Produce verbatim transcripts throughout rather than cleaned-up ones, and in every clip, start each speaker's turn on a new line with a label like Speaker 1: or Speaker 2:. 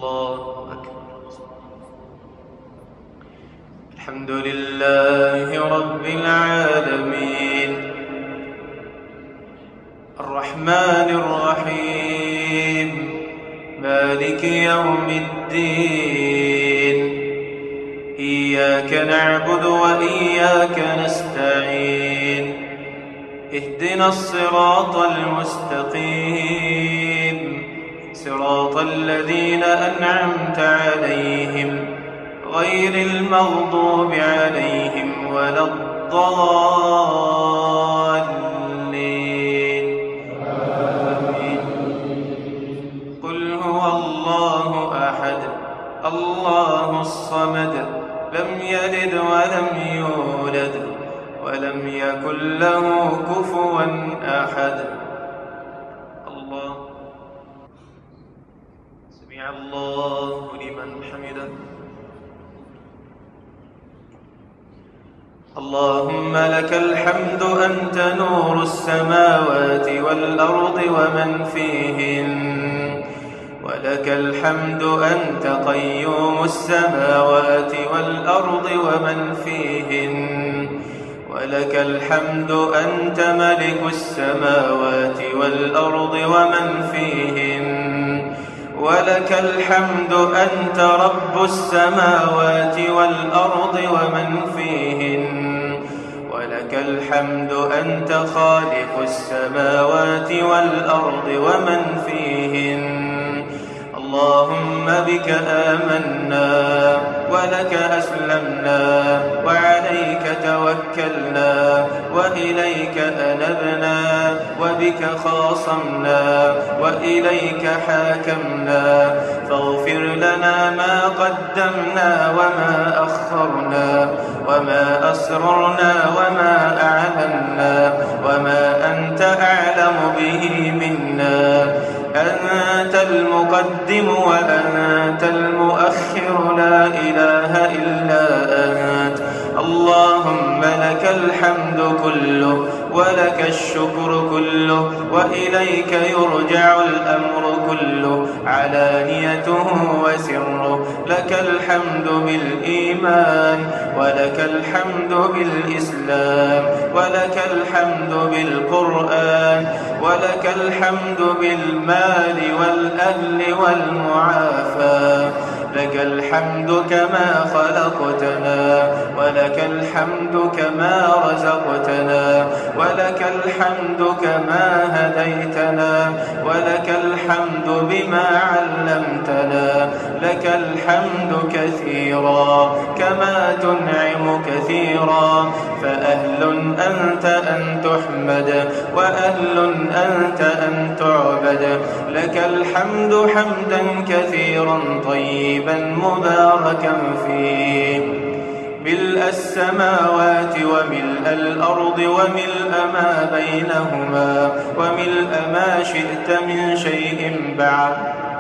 Speaker 1: الله أكبر. الحمد لله رب العالمين الرحمن الرحيم مالك يوم الدين إياك نعبد وإياك نستعين اهدنا الصراط المستقيم صراط الذين أنعمت عليهم غير المغضوب عليهم ولا الضالين آمين. قل هو الله أحد الله الصمد لم يلد ولم يولد ولم يكن له كفوا أحد. الله سمع الله لمن حمده. اللهم لك الحمد أنت نور السماوات والأرض ومن فيهن ولك الحمد أنت قيوم السماوات والأرض ومن فيهن ولك الحمد أنت ملك السماوات والأرض ومن فيهن ولك الحمد أنت رب السماوات والأرض ومن فيهن ولك الحمد أنت خالق السماوات والأرض ومن فيهن. اللهم بك آمنا ولك أسلمنا وعليك توكلنا وإليك أنبنا وبك خاصمنا وإليك حاكمنا فاغفر لنا ما قدمنا وما أخرنا وما أسررنا وما أعلنا وما أنت أعلم به منا. أنت المقدم وأنت المؤخر لا إله إلا أنت. اللهم لك الحمد كله ولك الشكر كله وإليك يرجع الأمر كله علانيته وسره. لك الحمد بالإيمان ولك الحمد بالإسلام ولك الحمد بالقرآن ولك الحمد بالمال والأهل والمعافاة. لك الحمد كما خلقتنا ولك الحمد كما رزقتنا ولك الحمد كما هديتنا ولك الحمد بما علمتنا. لك الحمد كثيرا كما تنعم كثيرا فأهل أنت أن تحمد وأهل أنت أن تعبد. لك الحمد حمدا كثيرا طيبا مباركا فيه ملء السماوات وملء الأرض وملء ما بينهما وملء ما شئت من شيء بعد.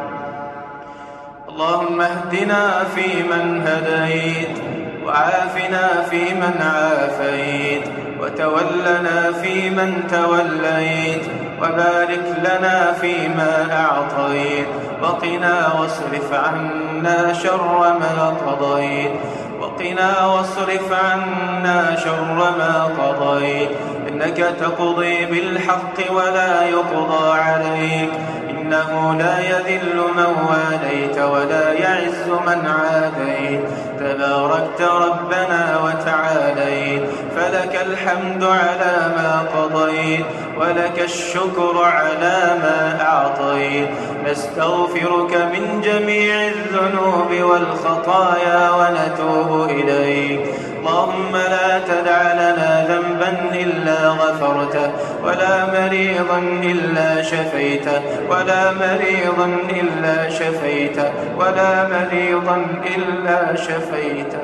Speaker 1: اللهم اهدنا فيمن هديت وعافنا فيمن عافيت وتولنا فيمن توليت وبارك لنا فيما أعطيت وقنا واصرف عنا شر ما قضيت وقنا واصرف عنا شر ما قضيت. إنك تقضي بالحق ولا يقضى عليك إنه لا يذل من واليت ولا يعز من عاديت. تباركت ربنا وتعاليت فلك الحمد على ما قضيت ولك الشكر على ما أعطيت. نستغفرك من جميع الذنوب والخطايا ونتوب إليك. اللهم لا تدع لنا ذنبا إلا غفرته ولا مريضا إلا شفيته ولا مريضا إلا شفيته ولا مريضا إلا شفيته.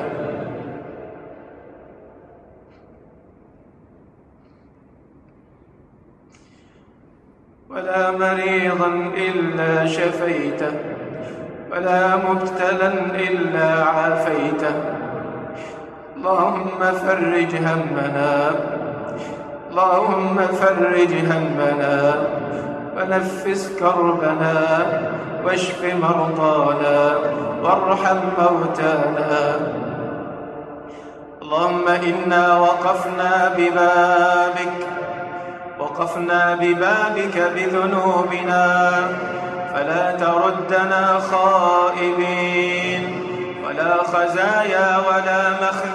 Speaker 1: ولا مريضا إلا شفيته ولا مبتلا إلا عافيته. اللهم فرج همنا اللهم فرج همنا ونفس كربنا واشف مرضانا وارحم موتانا. اللهم إنا وقفنا ببابك وقفنا ببابك بذنوبنا، فلا تردنا خائبين ولا خزايا ولا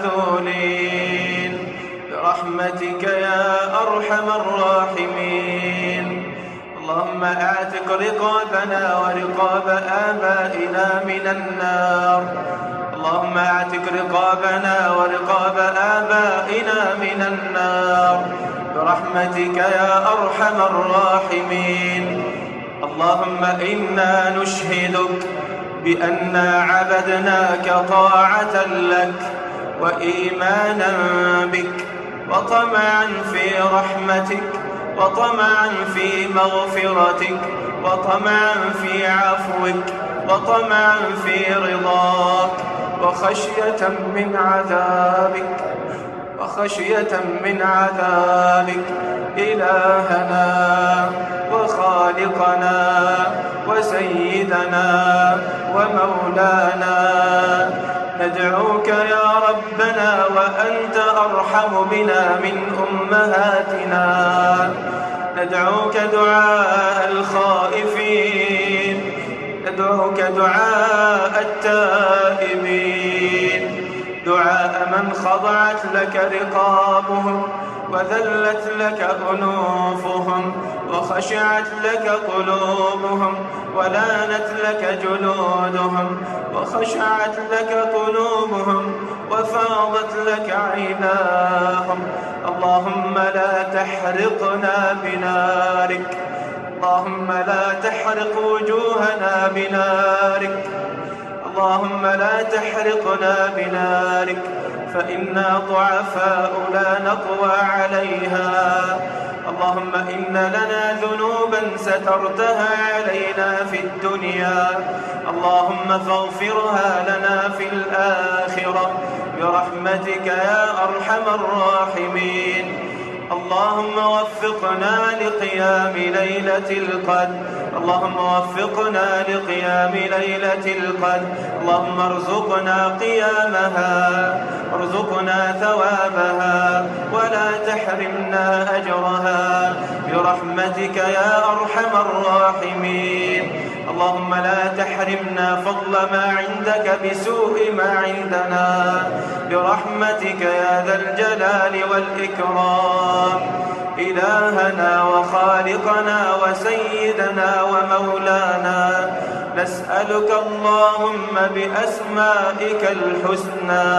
Speaker 1: مخذولين برحمتك يا أرحم الراحمين. اللهم اعتق رقابنا ورقاب آبائنا من النار. اللهم اعتق رقابنا ورقاب آبائنا من النار برحمتك يا أرحم الراحمين. اللهم إنا نشهدك بأننا عبدناك طاعة لك وإيمانا بك وطمعا في رحمتك وطمعا في مغفرتك وطمعا في عفوك وطمعا في رضاك وخشية من عذابك وخشية من عذابك إلهنا وخالقنا وسيدنا ومولانا. ندعوك يا ربنا وأنت أرحم بنا من أمهاتنا. ندعوك دعاء الخائفين، ندعوك دعاء التائبين، دعاء من خضعت لك رقابهم وذلت لك أنوفهم وخشعت لك قلوبهم ولانت لك جلودهم وخشعت لك قلوبهم وفاضت لك عيناهم. اللهم لا تحرقنا بنارك، اللهم لا تحرق وجوهنا بنارك، اللهم لا تحرقنا بنارك فإنا ضعفاء لا نقوى عليها. اللهم إن لنا ذنوبا سترتها علينا في الدنيا، اللهم فاغفرها لنا في الآخرة برحمتك يا أرحم الراحمين. اللهم وفقنا لقيام ليلة القدر، اللهم وفقنا لقيام ليلة القدر، اللهم ارزقنا قيامها، ارزقنا ثوابها ولا تحرمنا أجرها برحمتك يا أرحم الراحمين. اللهم لا تحرمنا فضل ما عندك بسوء ما عندنا برحمتك يا ذا الجلال والإكرام. إلهنا وخالقنا وسيدنا ومولانا، نسألك اللهم بأسمائك الحسنى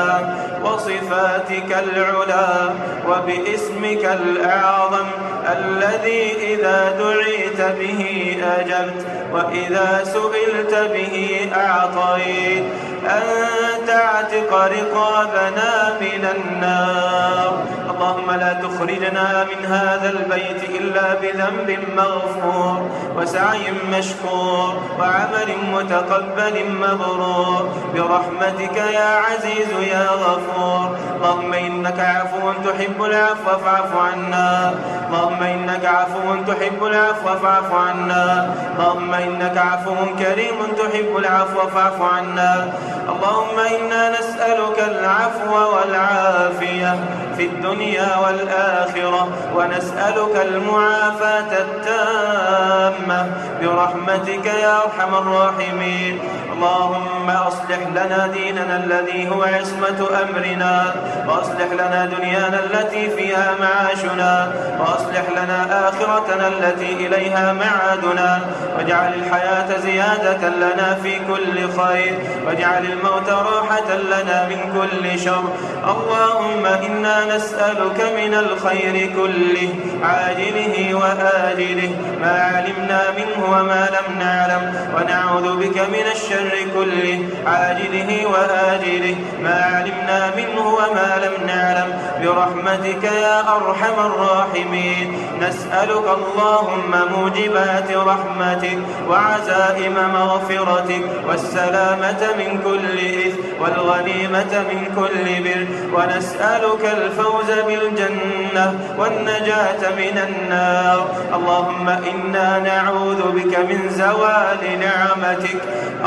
Speaker 1: وصفاتك العلى وباسمك الأعظم الذي إذا دعيت به أجبت وإذا سئلت به أعطيت، أن تعتق رقابنا من النار. اللهم لا تخرجنا من هذا البيت إلا بذنب مغفور وسعي مشكور وعمل متقبل مبرور برحمتك يا عزيز يا غفور. اللهم إنك عفو تحب العفو فاعف عنا، اللهم إنك عفو تحب العفو فاعف عنا، اللهم إنك عفو كريم تحب العفو فاعف عنا. اللهم إنا نسألك العفو والعافية في الدنيا والآخرة، ونسألك المعافاة التامة برحمتك يا أرحم الراحمين. اللهم أصلح لنا ديننا الذي هو عصمة أمرنا، وأصلح لنا دنيانا التي فيها معاشنا، وأصلح لنا آخرتنا التي إليها معادنا، واجعل الحياة زيادة لنا في كل خير، واجعل الموت راحة لنا من كل شر. اللهم إنا نسألك من الخير كله عاجله وآجله ما علمنا منه وما لم نعلم، ونعوذ بك من الشر كله عاجله وآجله ما علمنا منه وما لم نعلم برحمتك يا أرحم الراحمين. نسألك اللهم موجبات رحمتك وعزائم مغفرتك والسلامة من كل إثم والغنيمة من كل بر، ونسألك الفوز بالجنة والنجاة من النار. اللهم إنا نعوذ بك من زوال نعمتك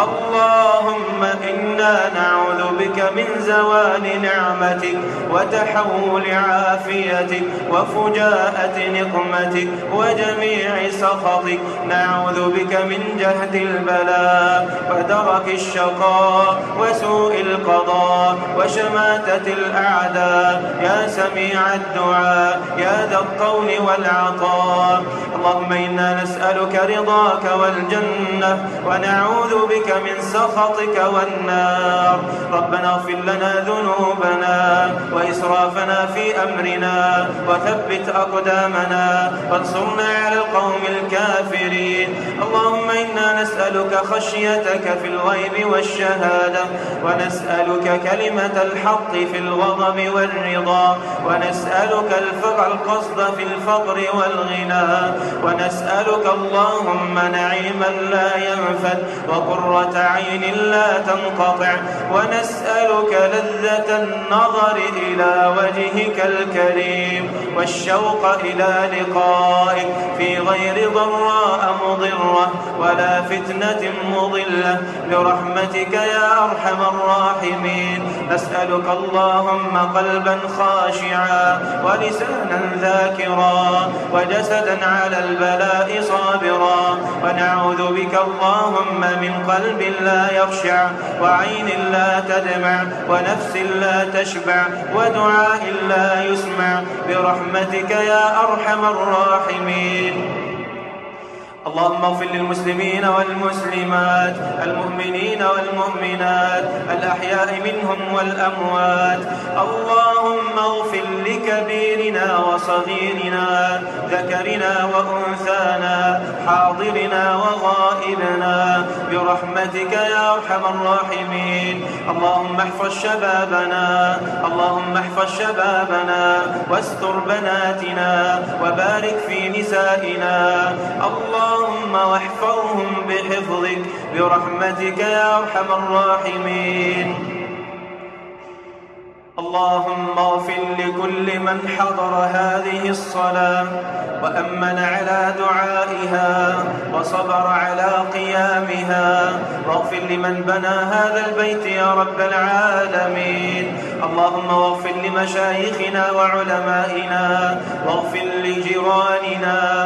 Speaker 1: اللهم إنا نعوذ بك من زوال نعمتك وتحول عافيتك وفجاءة نقمتك وجميع سخطك. نعوذ بك من جهد البلاء ودرك الشقاء وسوء القضاء وشماتة الأعداء يا سميع الدعاء يا ذا الطول والعطاء. اللهم إنا نسألك رضاك والجنة ونعوذ بك من سخطك والنار. ربنا اغفر لنا ذنوبنا وإسرافنا في أمرنا وثبت أقدامنا وانصرنا على القوم الكافرين. اللهم إنا نسألك خشيتك في الغيب والشهادة، ونسألك كلمة الحق في الغضب والرضا، ونسألك القصد في الفقر والغنى، ونسألك اللهم نعيما لا ينفد وقرة عين لا تنقطع، ونسألك لذة النظر إلى وجهك الكريم والشوق إلى لقائك في غير ضراء مضرة ولا فتنة مضلة برحمتك يا أرحم الراحمين. نسألك اللهم قلبا خاشعا ولسانا ذاكرا وجسدا على البلاء صابرا، ونعوذ بك اللهم من قلب لا يخشع وعين لا تدمع ونفس لا تشبع ودعاء لا يسمع برحمتك يا أرحم الراحمين. اللهم اغفر للمسلمين والمسلمات المؤمنين والمؤمنات الأحياء منهم والأموات. اللهم اغفر لكبيرنا وصغيرنا ذكرنا وأنثانا حاضرنا وغائبنا برحمتك يا أرحم الراحمين. اللهم احفظ شبابنا اللهم احفظ شبابنا واستر بناتنا وبارك في نسائنا اللهم اللهم واحفظهم بحفظك برحمتك يا أرحم الراحمين. اللهم اغفر لكل من حضر هذه الصلاة وأمن على دعائها وصبر على قيامها، واغفر لمن بنى هذا البيت يا رب العالمين. اللهم اغفر لمشايخنا وعلمائنا، واغفر لجيراننا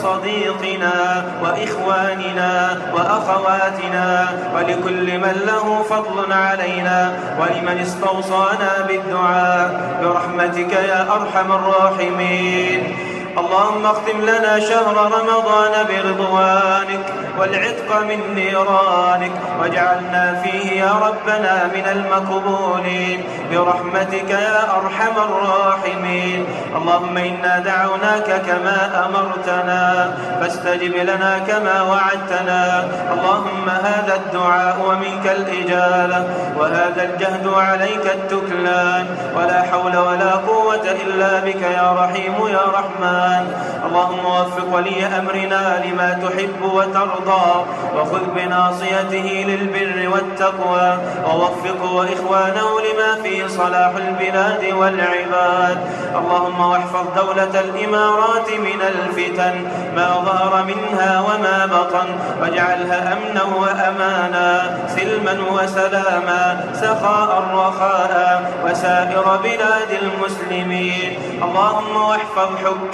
Speaker 1: وصديقنا وإخواننا وأخواتنا ولكل من له فضل علينا ولمن استوصانا بالدعاء برحمتك يا أرحم الراحمين. اللهم اختم لنا شهر رمضان برضوانك والعتق من نيرانك، واجعلنا فيه يا ربنا من المقبولين برحمتك يا أرحم الراحمين. اللهم إنا دعوناك كما أمرتنا فاستجب لنا كما وعدتنا. اللهم هذا الدعاء ومنك الإجابة، وهذا الجهد عليك التكلان، ولا حول ولا قوة إلا بك يا رحيم يا رحمن. اللهم وفق ولي أمرنا لما تحب وترضى، وخذ بناصيته للبر والتقوى، ووفقه وإخوانه لما فيه صلاح البلاد والعباد. اللهم واحفظ دولة الإمارات من الفتن ما ظهر منها وما بطن، واجعلها أمنا وأمانا سلما وسلاما سخاء رخاء وسائر بلاد المسلمين. اللهم واحفظ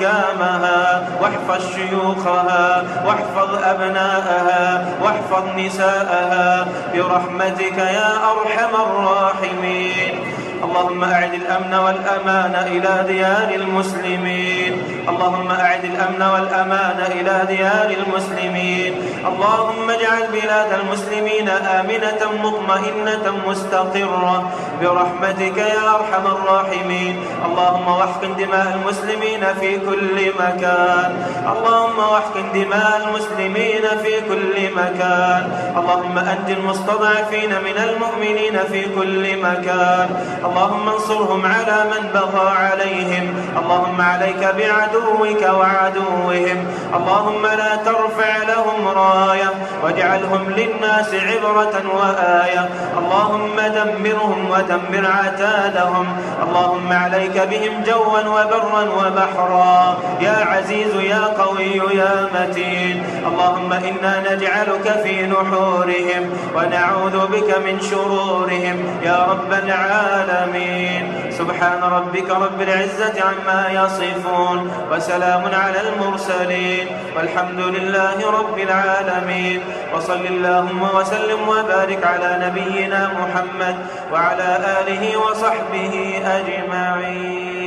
Speaker 1: حكامها واحفظ شيوخها واحفظ أبناءها واحفظ نساءها برحمتك يا أرحم الراحمين. اللهم أعد الأمن والأمان إلى ديار المسلمين. اللهم أعد الأمن والأمان إلى ديار المسلمين. اللهم اجعل بلاد المسلمين آمنة مطمئنة مستقرة برحمتك يا أرحم الراحمين. اللهم واحقن دماء المسلمين في كل مكان، اللهم واحقن دماء المسلمين في كل مكان. اللهم أنت المستضعفين من المؤمنين في كل مكان، اللهم انصرهم على من بغى عليهم. اللهم عليك بعدوك وعدوهم، اللهم لا ترفع لهم راية واجعلهم للناس عبرة وآية. اللهم دمرهم ودمر عتادهم، اللهم عليك بهم جوا وبرا وبحرا يا عزيز يا قوي يا متين. اللهم إنا نجعلك في نحورهم ونعوذ بك من شرورهم يا رب العالمين. سبحان ربك رب العزة عما يصفون وسلام على المرسلين والحمد لله رب العالمين. وصل اللهم وسلم وبارك على نبينا محمد وعلى آله وصحبه أجمعين.